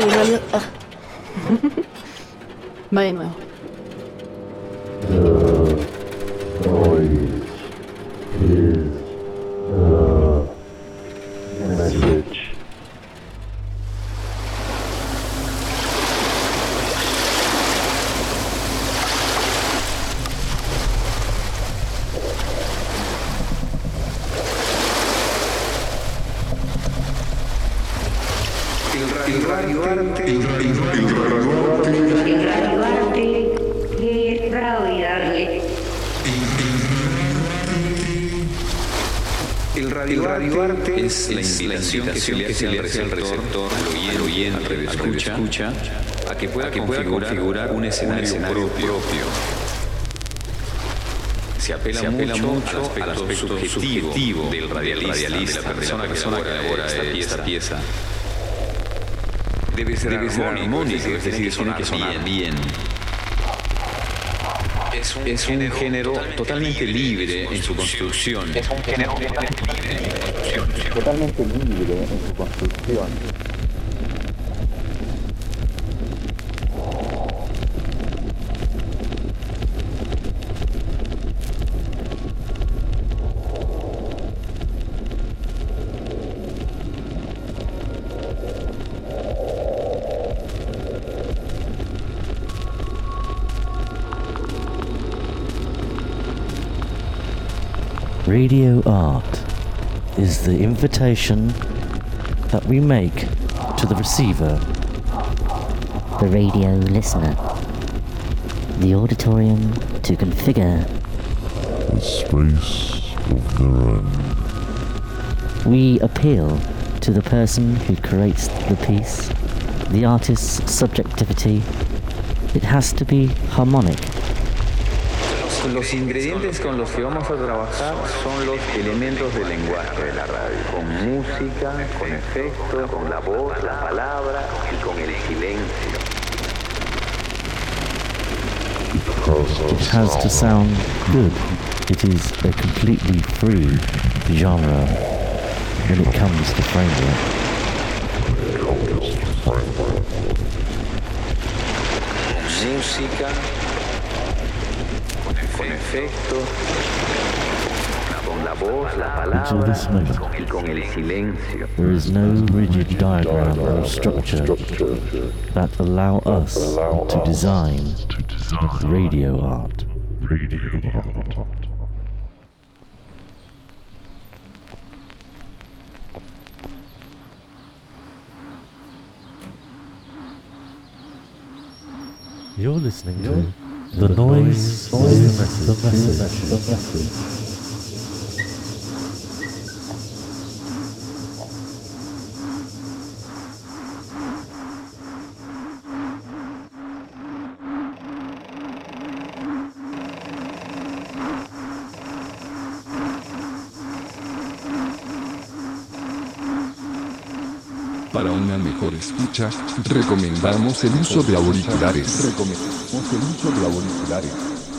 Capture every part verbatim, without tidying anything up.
en realidad... Ah. Va de nuevo. El radioarte, el radioarte, el radioarte, el radioarte, el radioarte, el radioarte es la invitación que se le hace al receptor, al oyente, al escucha, a que pueda configurar un escenario propio. Se apela, se apela mucho, mucho al aspecto, al aspecto subjetivo, subjetivo del radialista, radialista, de la persona, de la persona que elabora esta, esta pieza. Debe ser, debe ser armónico, es decir, que tiene que sonar bien. bien. Es un, es un género, género totalmente, totalmente libre, libre en su construcción. Es un género totalmente libre en su construcción. Totalmente libre en su construcción. Radio art is the invitation that we make to the receiver, the radio listener, the auditorium to configure a space of their own. We appeal to the person who creates the piece, the artist's subjectivity. It has to be harmonic. Los ingredientes con los que vamos a trabajar son los elementos del lenguaje de la radio, con música, con efectos, con la voz, la palabra y con el silencio. It has to sound good. It is a completely free genre when it comes to framework. Música, con efectos, con la voz, la palabra y con el silencio. There is no rigid diagram or structure that allow us to design radio art. Radio art. You're listening to The Noise, the Message, the Message, the Message. Para una mejor escucha, recomendamos el uso de auriculares. Recomendamos el uso de auriculares.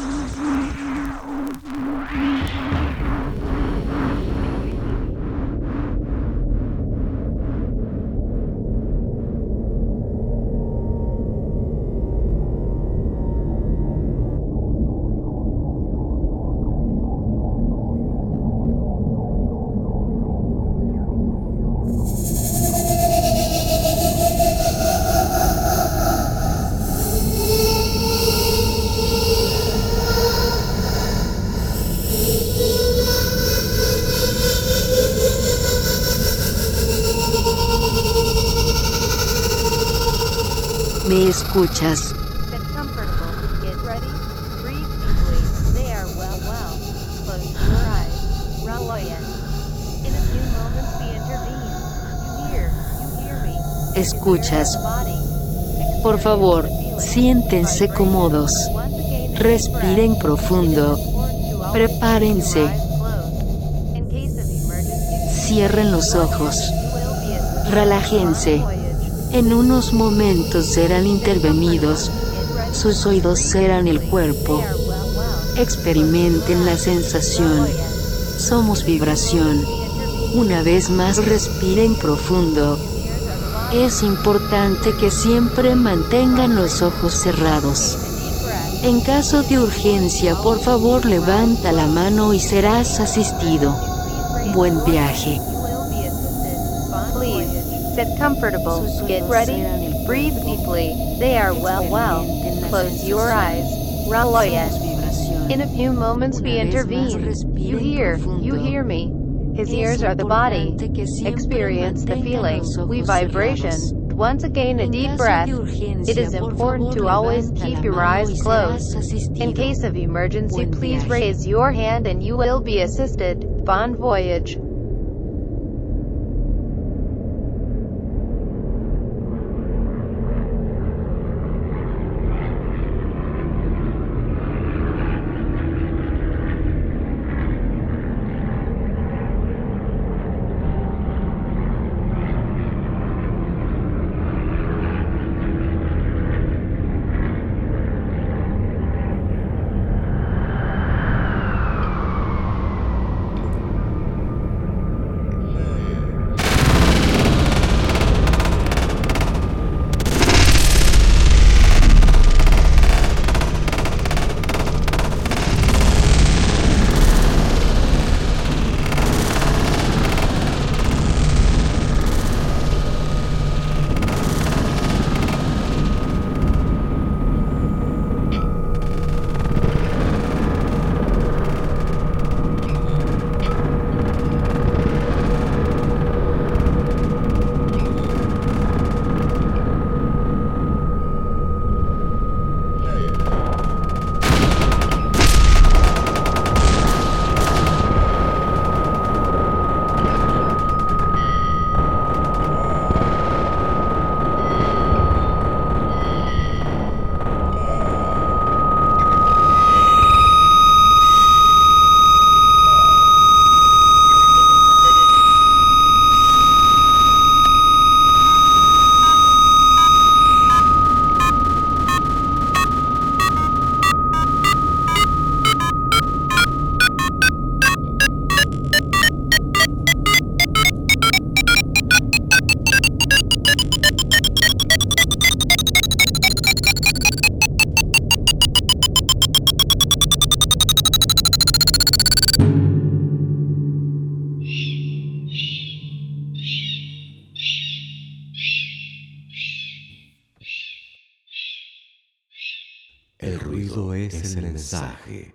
¿Me escuchas? ¿Escuchas? Por favor, siéntense cómodos. Respiren profundo. Prepárense. Cierren los ojos. Relájense. En unos momentos serán intervenidos. Sus oídos serán el cuerpo. Experimenten la sensación. Somos vibración. Una vez más respiren profundo. Es importante que siempre mantengan los ojos cerrados. En caso de urgencia, por favor levanta la mano y serás asistido. Buen viaje. Please, sit comfortable, get ready, breathe deeply, they are well well, close your eyes, Raloya. In a few moments we intervene, you hear, you hear me. His ears are the body, experience the feeling, we vibration, once again a deep breath. It is important to always keep your eyes closed. In case of emergency please raise your hand and you will be assisted. Bon voyage. El ruido es el mensaje.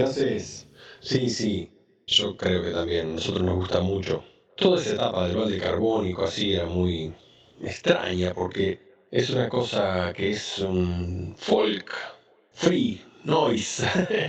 ¿Qué haces? Sí, sí, yo creo que también, a nosotros nos gusta mucho. Toda esa etapa del balde carbónico así era muy extraña porque es una cosa que es un folk, free, noise,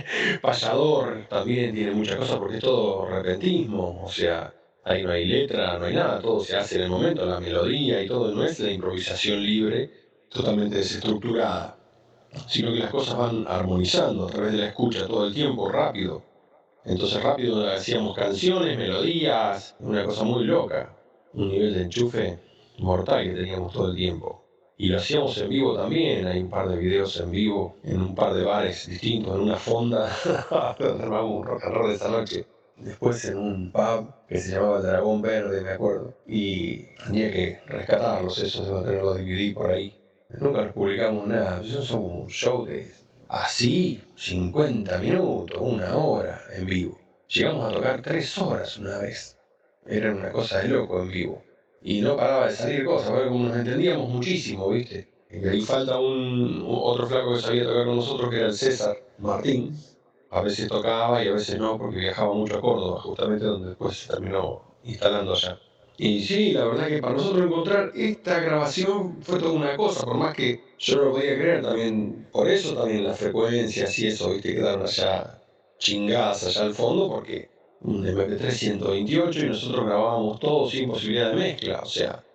payador, también tiene muchas cosas porque es todo repentismo, o sea, ahí no hay letra, no hay nada, todo se hace en el momento, la melodía y todo, no es la improvisación libre, totalmente desestructurada, sino que las cosas van armonizando a través de la escucha todo el tiempo, rápido. Entonces rápido hacíamos canciones, melodías, una cosa muy loca, un nivel de enchufe mortal que teníamos todo el tiempo. Y lo hacíamos en vivo también, hay un par de videos en vivo, en un par de bares distintos, en una fonda, donde armamos un rock and roll esa noche. Después en un pub que se llamaba El Dragón Verde, me acuerdo, y tenía que rescatarlos, esos debo tener los D V D por ahí. Nunca los publicamos nada, eso es un show de así, cincuenta minutos, una hora en vivo. Llegamos a tocar tres horas una vez. Era una cosa de loco en vivo. Y no paraba de salir cosas, porque como nos entendíamos muchísimo, ¿viste? Y ahí falta un, otro flaco que sabía tocar con nosotros, que era el César Martín. A veces tocaba y a veces no, porque viajaba mucho a Córdoba, justamente donde después se terminó instalando allá. Y sí, la verdad que para nosotros encontrar esta grabación fue toda una cosa, por más que yo no lo podía creer también, por eso también las frecuencias y eso, ¿viste? Quedaron allá chingadas allá al fondo, porque un eme pe tres ciento veintiocho y nosotros grabábamos todo sin posibilidad de mezcla, o sea,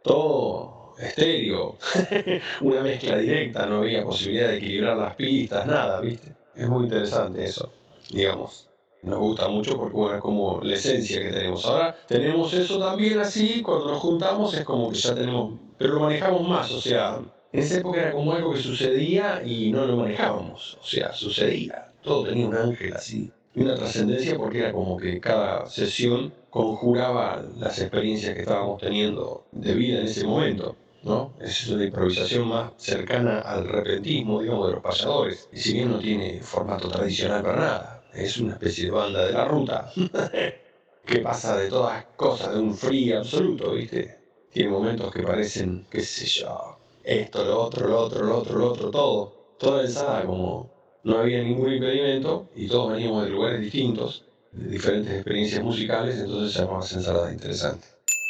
todo estéreo, una mezcla directa, no había posibilidad de equilibrar las pistas, nada, ¿viste? Es muy interesante eso, digamos. Nos gusta mucho porque, bueno, es como la esencia que tenemos. Ahora tenemos eso también así, cuando nos juntamos es como que ya tenemos, pero lo manejamos más, o sea, en esa época era como algo que sucedía y no lo manejábamos, o sea, sucedía, todo tenía un ángel así, y una trascendencia porque era como que cada sesión conjuraba las experiencias que estábamos teniendo de vida en ese momento, ¿no? Es una improvisación más cercana al repentismo, digamos, de los payadores, y si bien no tiene formato tradicional para nada. Es una especie de banda de la ruta que pasa de todas cosas, de un free absoluto, ¿viste? Tiene momentos que parecen, qué sé yo, esto, lo otro, lo otro, lo otro, lo otro, todo. Toda ensalada, como no había ningún impedimento y todos veníamos de lugares distintos, de diferentes experiencias musicales, entonces se llamaba ensalada interesante.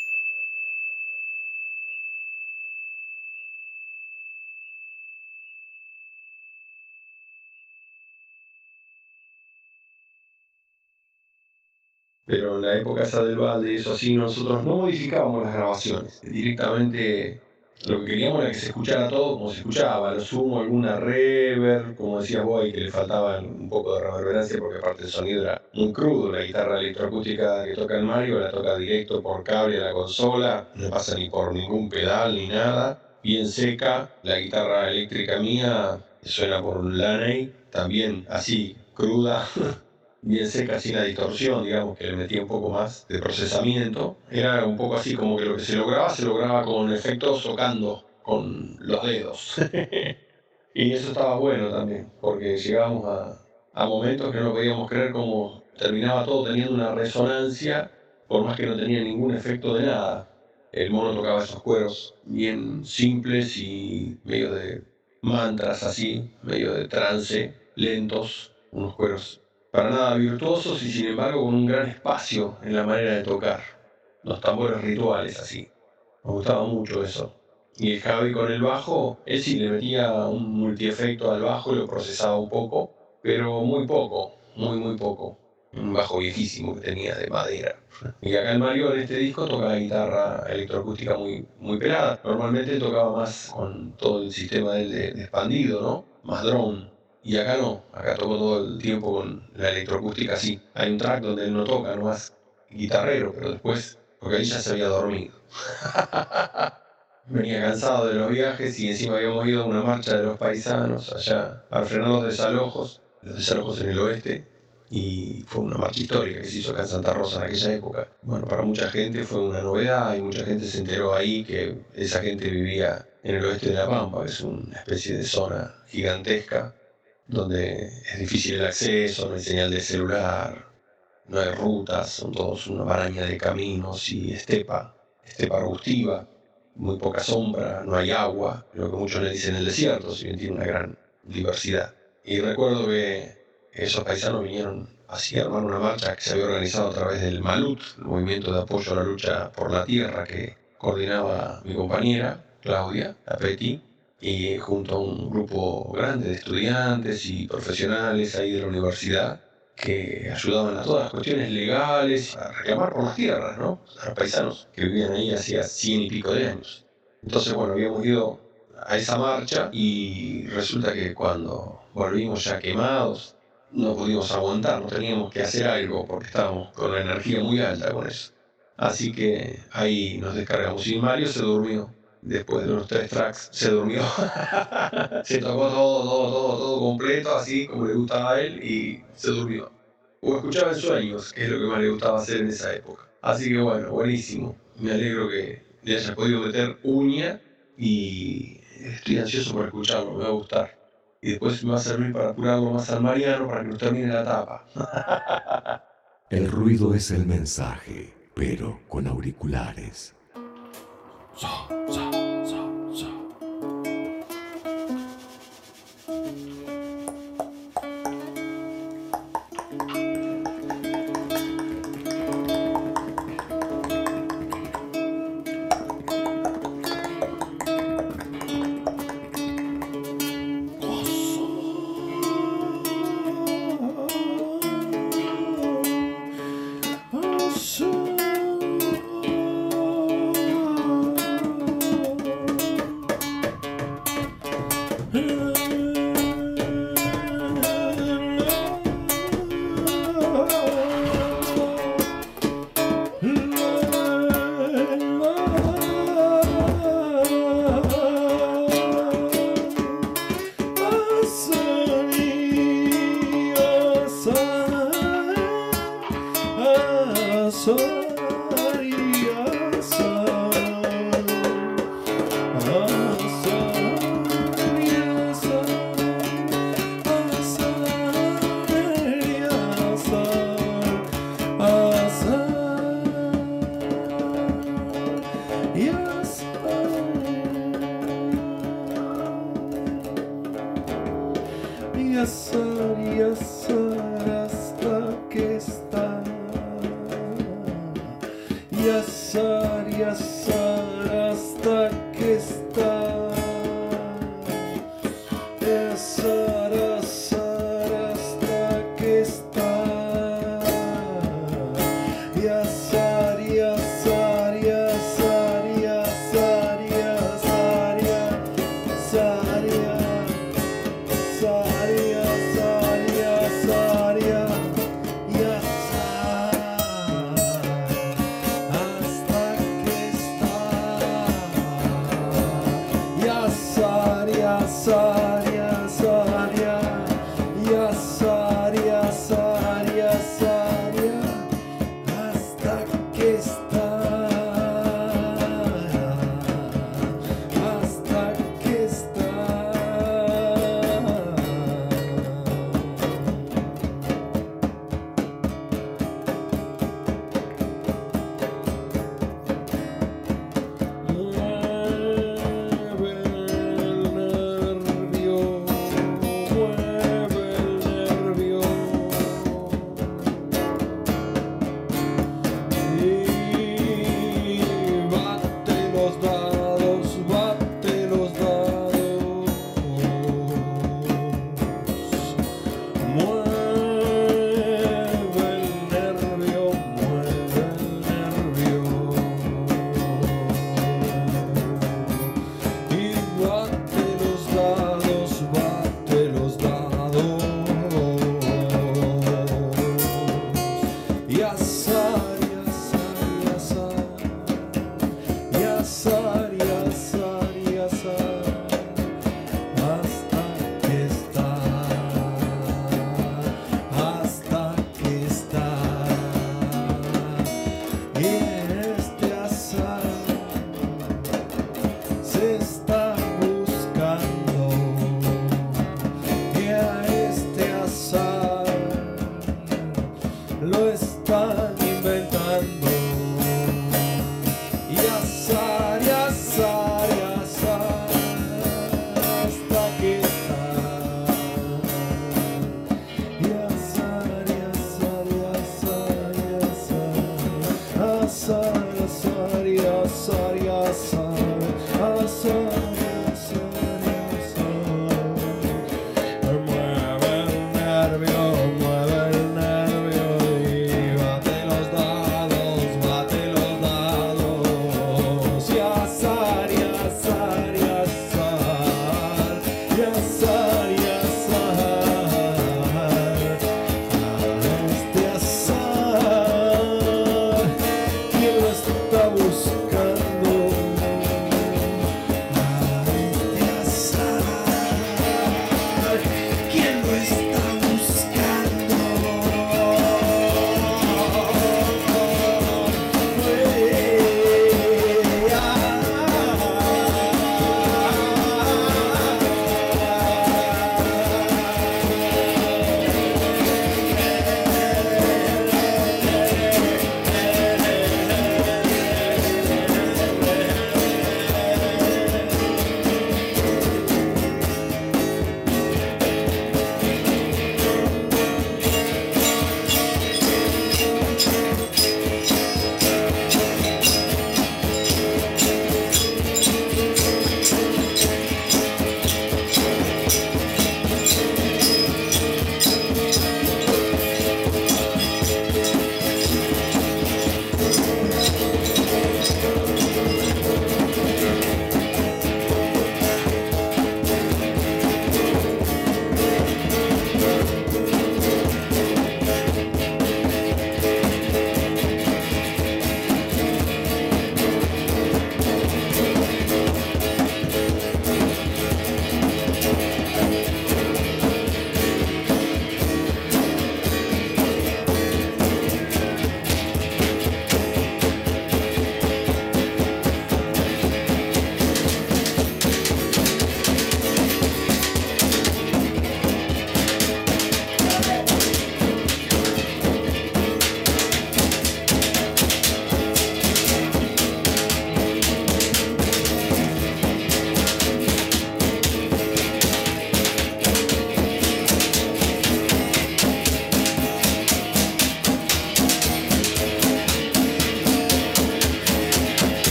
Pero en la época esa del balde y eso así, nosotros no modificábamos las grabaciones. Directamente lo que queríamos era que se escuchara todo como se escuchaba. Lo sumo alguna reverb, como decías vos, y que le faltaba un poco de reverberancia porque aparte el sonido era muy crudo. La guitarra electroacústica que toca el Mario la toca directo por cable a la consola, no pasa ni por ningún pedal ni nada. Bien seca. La guitarra eléctrica mía suena por un Laney, también así, cruda. Bien seca, sin la distorsión, digamos, que le metía un poco más de procesamiento. Era un poco así como que lo que se lograba, se lograba con efectos tocando con los dedos. Y eso estaba bueno también, porque llegábamos a, a momentos que no podíamos creer cómo terminaba todo teniendo una resonancia, por más que no tenía ningún efecto de nada. El mono tocaba esos cueros bien simples y medio de mantras así, medio de trance, lentos, unos cueros para nada virtuosos y sin embargo con un gran espacio en la manera de tocar. Los tambores rituales así. Me gustaba mucho eso. Y el Javi con el bajo, él sí le metía un multiefecto al bajo y lo procesaba un poco, pero muy poco, muy muy poco. Un bajo viejísimo que tenía de madera. Y acá el Mario en este disco toca la guitarra electroacústica muy, muy pelada. Normalmente tocaba más con todo el sistema de, de expandido, ¿no? Más drone. Y acá no, acá toco todo el tiempo con la electroacústica así. Hay un track donde él no toca, nomás guitarrero, pero después, porque ahí ya se había dormido. Venía cansado de los viajes y encima habíamos ido a una marcha de los paisanos allá para frenar los desalojos, los desalojos en el oeste. Y fue una marcha histórica que se hizo acá en Santa Rosa en aquella época. Bueno, para mucha gente fue una novedad y mucha gente se enteró ahí que esa gente vivía en el oeste de La Pampa, que es una especie de zona gigantesca donde es difícil el acceso, no hay señal de celular, no hay rutas, son todos una maraña de caminos y estepa, estepa arbustiva, muy poca sombra, no hay agua, lo que muchos le dicen el desierto, si bien tiene una gran diversidad. Y recuerdo que esos paisanos vinieron así a armar una marcha que se había organizado a través del MALUT, el movimiento de apoyo a la lucha por la tierra que coordinaba mi compañera Claudia Apetti, y junto a un grupo grande de estudiantes y profesionales ahí de la universidad que ayudaban a todas las cuestiones legales a reclamar por las tierras, ¿no? A los paisanos que vivían ahí hacía cien y pico de años. Entonces, bueno, habíamos ido a esa marcha y resulta que cuando volvimos ya quemados, no pudimos aguantar, no teníamos que hacer algo porque estábamos con la energía muy alta con eso. Así que ahí nos descargamos y Mario se durmió. Después de unos tres tracks se durmió. Se tocó todo, todo, todo, todo completo, así como le gustaba a él, y se durmió. O escuchaba en sueños, que es lo que más le gustaba hacer en esa época. Así que bueno, buenísimo. Me alegro que le hayas podido meter uña y estoy ansioso por escucharlo, me va a gustar. Y después me va a servir para apurarlo más al Mariano para que nos termine la tapa. El ruido es el mensaje, pero con auriculares. So, so, so, so. Hasta que está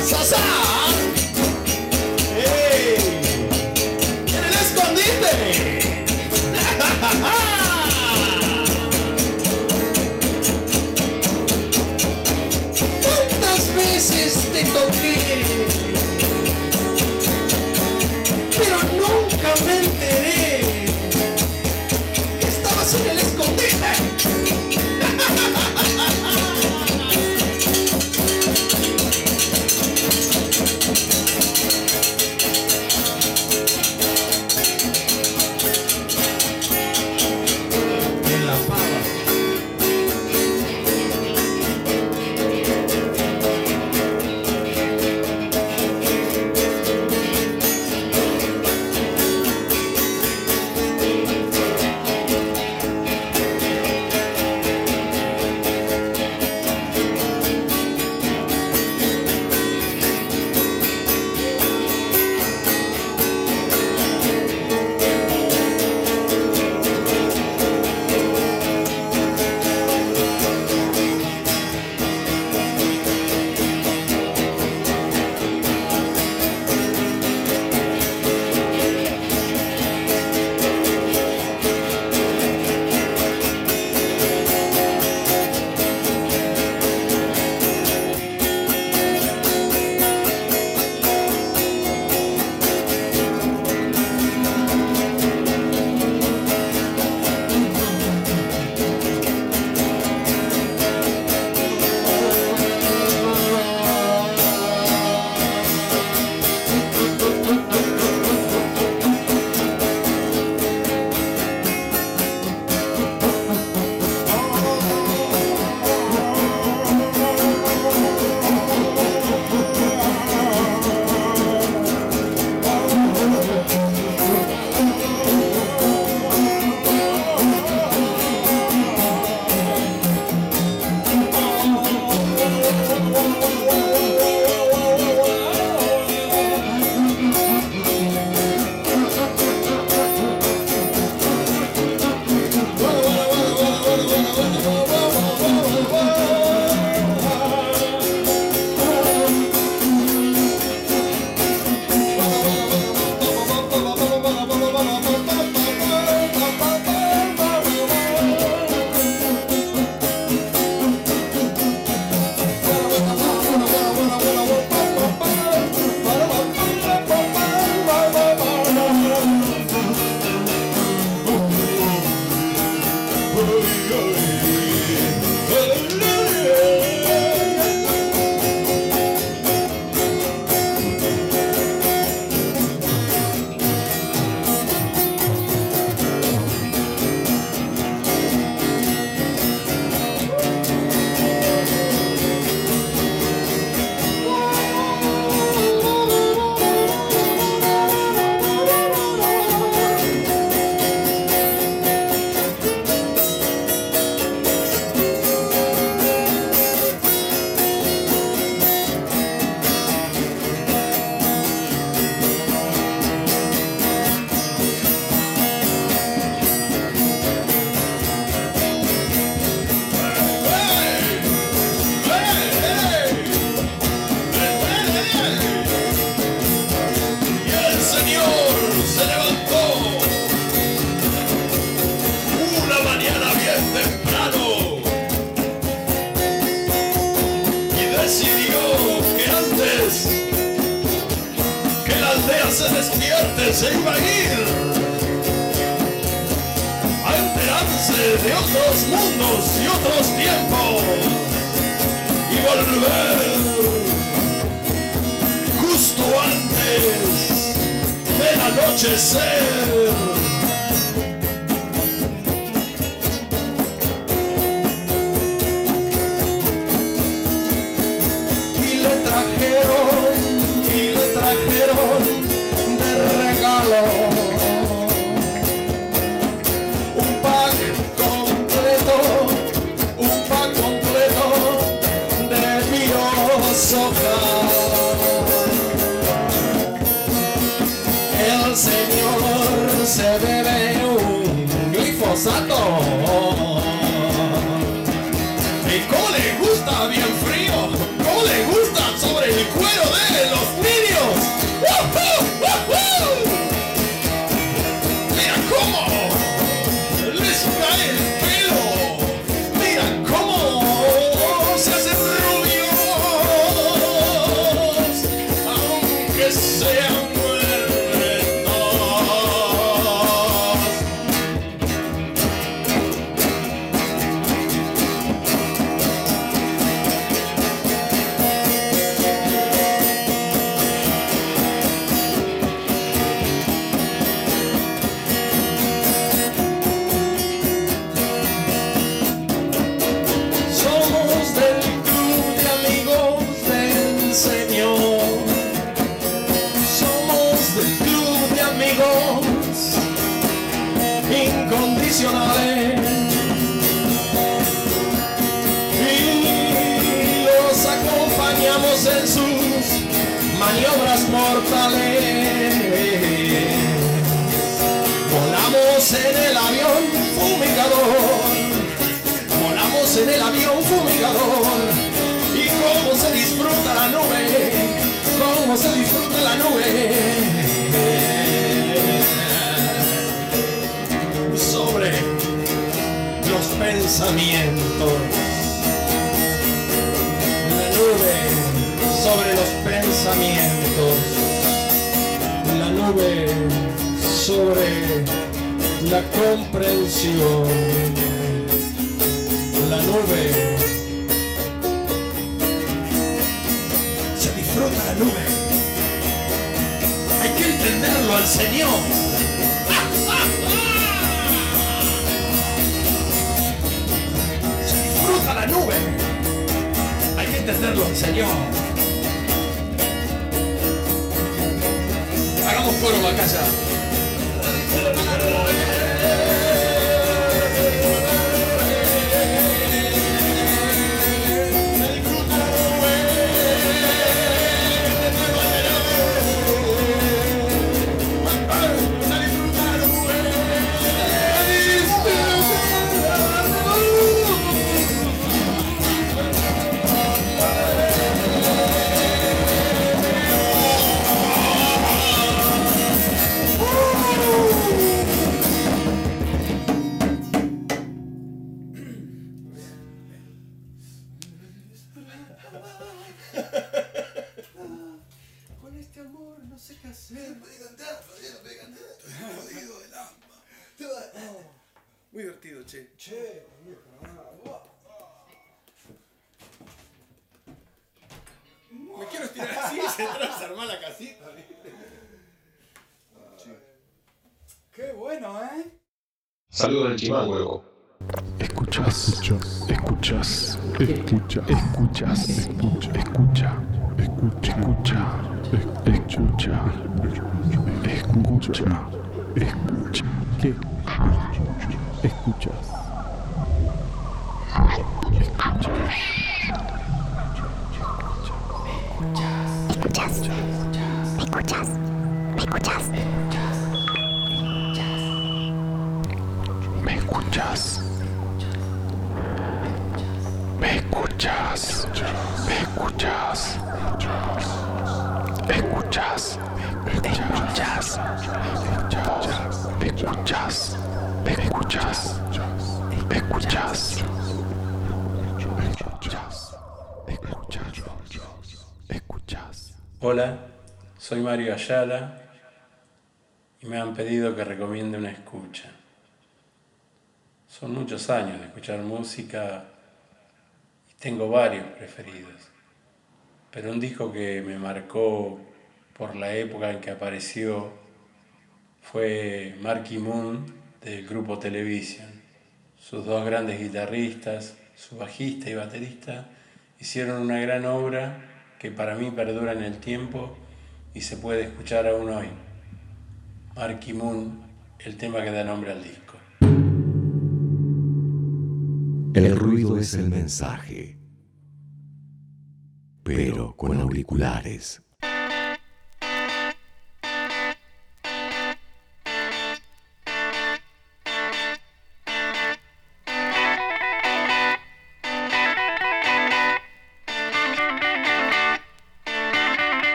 sa, sa. ¡Ey! ¡En el escondite! ¿Cuántas veces te toqué? Pero nunca me enteré que estabas en el escondite. se despierte se iba a ir a enterarse de otros mundos y otros tiempos y volver justo antes del anochecer. El señor se bebe un glifosato y cómo le gusta bien frío, cómo le gusta sobre el cuero de tradicionales y los acompañamos en sus maniobras mortales. Volamos en el avión fumigador, volamos en el avión fumigador y cómo se disfruta la nube, cómo se disfruta la nube. Sobre los pensamientos, la nube sobre los pensamientos, la nube sobre la comprensión, la nube se disfruta la nube, hay que entenderlo al Señor. La nube, hay que entenderlo, Señor. Hagamos coro acá ya. Con este amor no sé qué hacer. No puede cantar, todavía no puede cantar. Estoy jodido del alma. Muy divertido, che. Che, me quiero estirar así y se transarmar la casita. Qué bueno, ¿eh? Saludos del Chimango, loco. Escuchas, escuchas, escuchas, escucha, escuchas, escucha, escucha, escucha, escucha, escucha, escucha, ¿qué? Escuchas, escuchas, escuchas, escuchas, me escuchas. Me escuchas, me escuchas, escuchas, me escuchas, me escuchas, me escuchas, me escuchas, me escuchas. Hola, soy Mario Ayala y me han pedido que recomiende una escucha. Son muchos años de escuchar música. Tengo varios preferidos, pero un disco que me marcó por la época en que apareció fue Marky Moon del grupo Television. Sus dos grandes guitarristas, su bajista y baterista, hicieron una gran obra que para mí perdura en el tiempo y se puede escuchar aún hoy. Marky Moon, el tema que da nombre al disco. El ruido es el mensaje, pero con auriculares.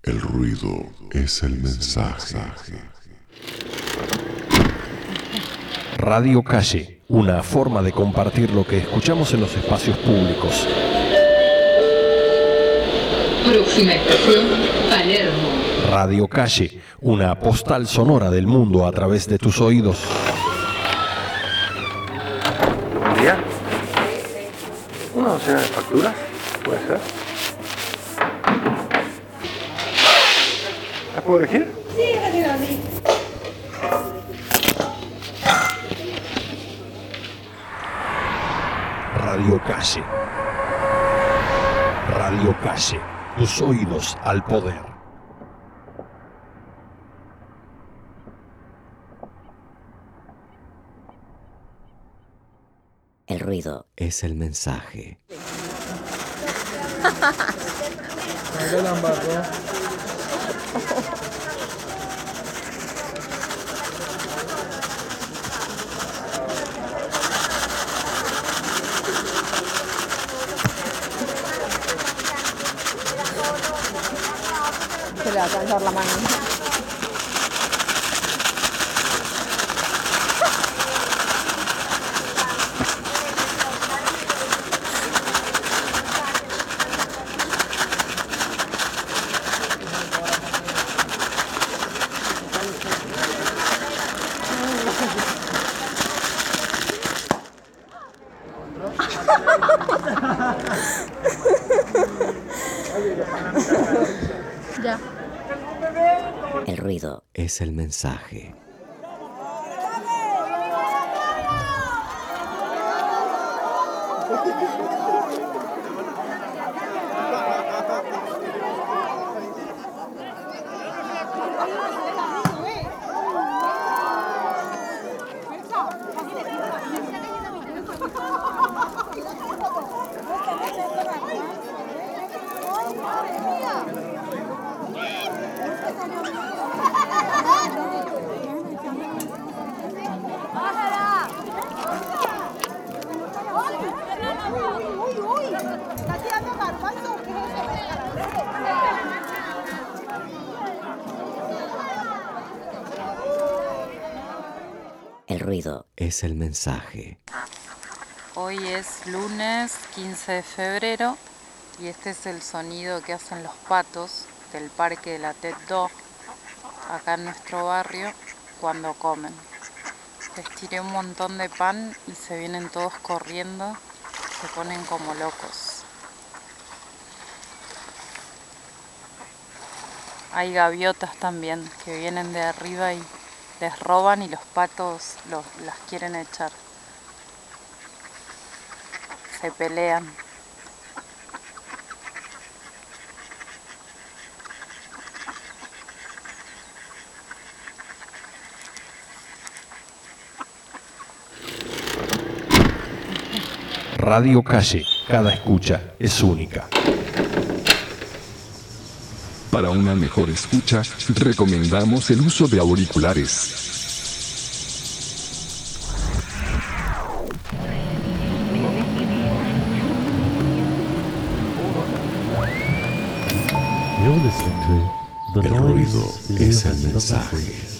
El ruido es el mensaje. Radio Calle, una forma de compartir lo que escuchamos en los espacios públicos. Próxima estación, Palermo. Radio Calle, una postal sonora del mundo a través de tus oídos. Buen día. ¿Una docena de facturas? ¿Puede ser? ¿Las puedo elegir? Sí, gracias. Radio Calle. Radio Calle, tus oídos al poder. El ruido es el mensaje. Se le va a cansar la mano. Ya. El ruido es el mensaje. El ruido es el mensaje. Hoy es lunes quince de febrero y este es el sonido que hacen los patos del parque de la Tête d'Or, acá en nuestro barrio, cuando comen. Les tiré un montón de pan y se vienen todos corriendo, se ponen como locos. Hay gaviotas también que vienen de arriba y les roban y los patos los, las quieren echar. Se pelean. Radio Calle, cada escucha es única. Para una mejor escucha, recomendamos el uso de auriculares. You're listening to The El ruido Noise es el is the mensaje. Message.